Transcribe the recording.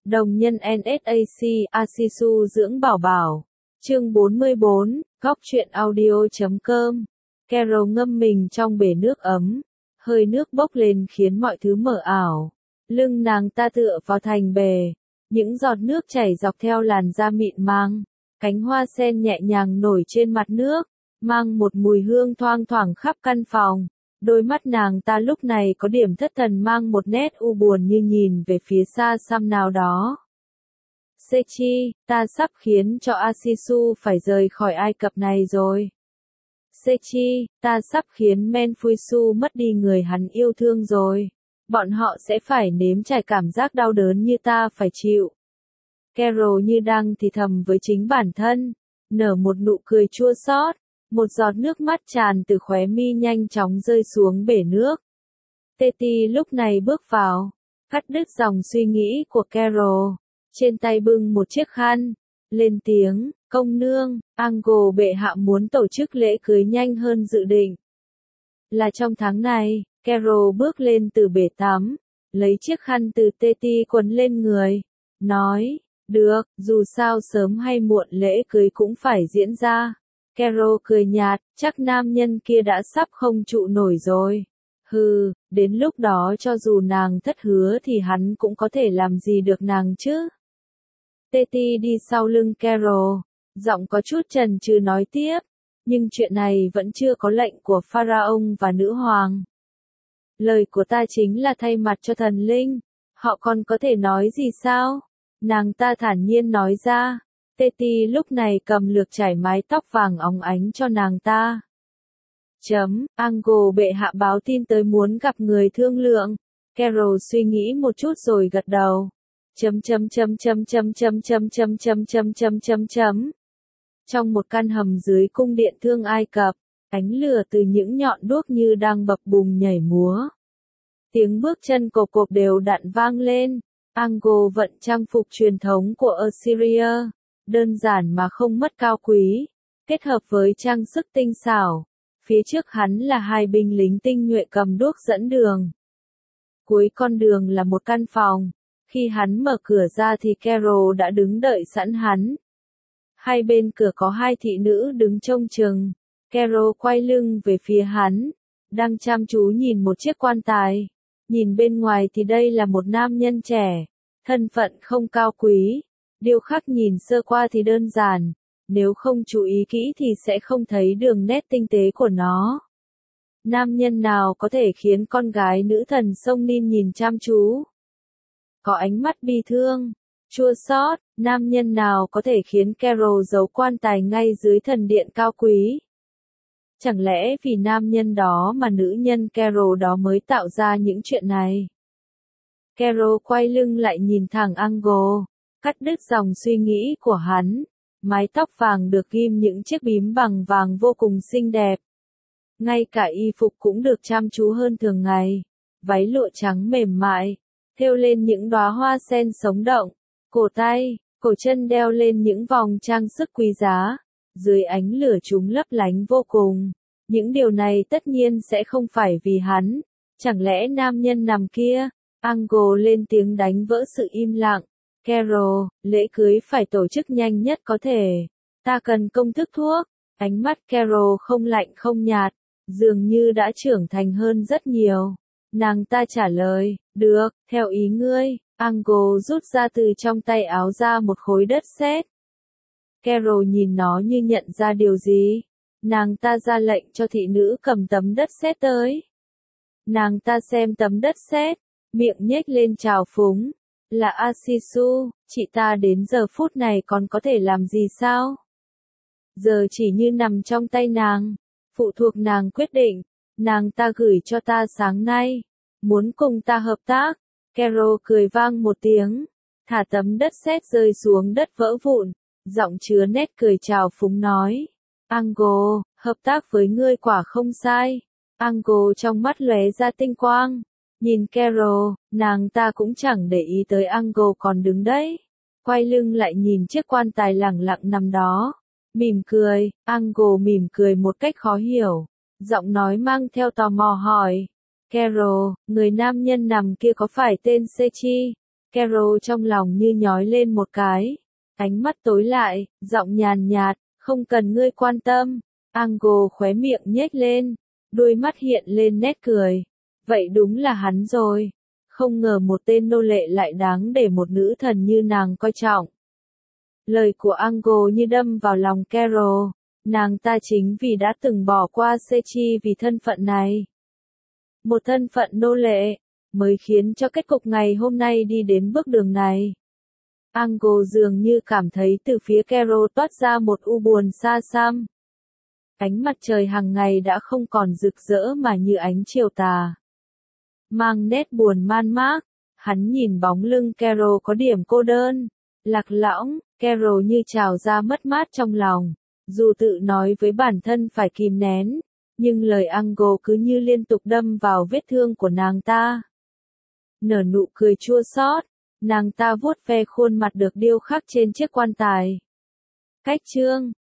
Đồng nhân NSAC, Asisu dưỡng bảo bảo. Chương 44, góc truyện audio.com. Carol ngâm mình trong bể nước ấm. Hơi nước bốc lên khiến mọi thứ mờ ảo. Lưng nàng ta tựa vào thành bể. Những giọt nước chảy dọc theo làn da mịn màng. Cánh hoa sen nhẹ nhàng nổi trên mặt nước, mang một mùi hương thoang thoảng khắp căn phòng. Đôi mắt nàng ta lúc này có điểm thất thần, mang một nét u buồn như nhìn về phía xa xăm nào đó. Sechi, ta sắp khiến cho Asisu phải rời khỏi Ai Cập này rồi. Sechi, ta sắp khiến Menfuisu mất đi người hắn yêu thương rồi. Bọn họ sẽ phải nếm trải cảm giác đau đớn như ta phải chịu. Carol như đang thì thầm với chính bản thân, nở một nụ cười chua xót. Một giọt nước mắt tràn từ khóe mi nhanh chóng rơi xuống bể nước. Teti lúc này bước vào, cắt đứt dòng suy nghĩ của Carol. Trên tay bưng một chiếc khăn, lên tiếng, công nương, Ango bệ hạ muốn tổ chức lễ cưới nhanh hơn dự định. Là trong tháng này, Carol bước lên từ bể tắm, lấy chiếc khăn từ Teti quấn lên người, nói, được, dù sao sớm hay muộn lễ cưới cũng phải diễn ra. Carol cười nhạt, chắc nam nhân kia đã sắp không trụ nổi rồi. Hừ, đến lúc đó cho dù nàng thất hứa thì hắn cũng có thể làm gì được nàng chứ. Teti đi sau lưng Carol, giọng có chút chần chừ nói tiếp, nhưng chuyện này vẫn chưa có lệnh của Pharaoh và nữ hoàng. Lời của ta chính là thay mặt cho thần linh, họ còn có thể nói gì sao? Nàng ta thản nhiên nói ra. Teti lúc này cầm lược chải mái tóc vàng óng ánh cho nàng ta. Ango bệ hạ báo tin tới muốn gặp người thương lượng. Carol suy nghĩ một chút rồi gật đầu. Trong một căn hầm dưới cung điện thương Ai Cập, ánh lửa từ những nhọn đuốc như đang bập bùng nhảy múa. Tiếng bước chân cộp cộp đều đặn vang lên. Ango vận trang phục truyền thống của Assyria. Đơn giản mà không mất cao quý, kết hợp với trang sức tinh xảo. Phía trước hắn là hai binh lính tinh nhuệ cầm đuốc dẫn đường. Cuối con đường là một căn phòng. Khi hắn mở cửa ra thì Carol đã đứng đợi sẵn hắn. Hai bên cửa có hai thị nữ đứng trông chừng. Carol quay lưng về phía hắn, đang chăm chú nhìn một chiếc quan tài. Nhìn bên ngoài thì đây là một nam nhân trẻ, thân phận không cao quý. Điêu khắc nhìn sơ qua thì đơn giản, nếu không chú ý kỹ thì sẽ không thấy đường nét tinh tế của nó. Nam nhân nào có thể khiến con gái nữ thần sông Nin nhìn chăm chú? Có ánh mắt bi thương, chua xót, nam nhân nào có thể khiến Carol giấu quan tài ngay dưới thần điện cao quý? Chẳng lẽ vì nam nhân đó mà nữ nhân Carol đó mới tạo ra những chuyện này? Carol quay lưng lại nhìn thẳng Ango. Cắt đứt dòng suy nghĩ của hắn, mái tóc vàng được ghim những chiếc bím bằng vàng vô cùng xinh đẹp. Ngay cả y phục cũng được chăm chú hơn thường ngày, váy lụa trắng mềm mại, thêu lên những đóa hoa sen sống động, cổ tay, cổ chân đeo lên những vòng trang sức quý giá, dưới ánh lửa chúng lấp lánh vô cùng. Những điều này tất nhiên sẽ không phải vì hắn, chẳng lẽ nam nhân nằm kia? Ango lên tiếng đánh vỡ sự im lặng. Carol, lễ cưới phải tổ chức nhanh nhất có thể. Ta cần công thức thuốc. Ánh mắt Carol không lạnh không nhạt, dường như đã trưởng thành hơn rất nhiều. Nàng ta trả lời, được, theo ý ngươi. Ango rút ra từ trong tay áo ra một khối đất sét. Carol nhìn nó như nhận ra điều gì. Nàng ta ra lệnh cho thị nữ cầm tấm đất sét tới. Nàng ta xem tấm đất sét, miệng nhếch lên trào phúng. Là Asisu, chị ta đến giờ phút này còn có thể làm gì sao? Giờ chỉ như nằm trong tay nàng, phụ thuộc nàng quyết định. Nàng ta gửi cho ta sáng nay, muốn cùng ta hợp tác. Carol cười vang một tiếng, thả tấm đất sét rơi xuống đất vỡ vụn, giọng chứa nét cười trào phúng nói. Ango, hợp tác với ngươi quả không sai. Ango trong mắt lóe ra tinh quang. Nhìn Carol, nàng ta cũng chẳng để ý tới Ango còn đứng đấy. Quay lưng lại nhìn chiếc quan tài lẳng lặng nằm đó. Mỉm cười, Ango mỉm cười một cách khó hiểu. Giọng nói mang theo tò mò hỏi. Carol, người nam nhân nằm kia có phải tên Sechi? Carol trong lòng như nhói lên một cái. Ánh mắt tối lại, giọng nhàn nhạt, không cần ngươi quan tâm. Angle khóe miệng nhếch lên, đôi mắt hiện lên nét cười. Vậy đúng là hắn rồi. Không ngờ một tên nô lệ lại đáng để một nữ thần như nàng coi trọng. Lời của Angle như đâm vào lòng Carol. Nàng ta chính vì đã từng bỏ qua Sechi vì thân phận này. Một thân phận nô lệ, mới khiến cho kết cục ngày hôm nay đi đến bước đường này. Angle dường như cảm thấy từ phía Carol toát ra một u buồn xa xăm. Ánh mặt trời hàng ngày đã không còn rực rỡ mà như ánh chiều tà. Mang nét buồn man mác, hắn nhìn bóng lưng Carol có điểm cô đơn, lạc lõng, Carol như trào ra mất mát trong lòng. Dù tự nói với bản thân phải kìm nén, nhưng lời Angle cứ như liên tục đâm vào vết thương của nàng ta. Nở nụ cười chua xót, nàng ta vuốt ve khuôn mặt được điêu khắc trên chiếc quan tài. Cách chương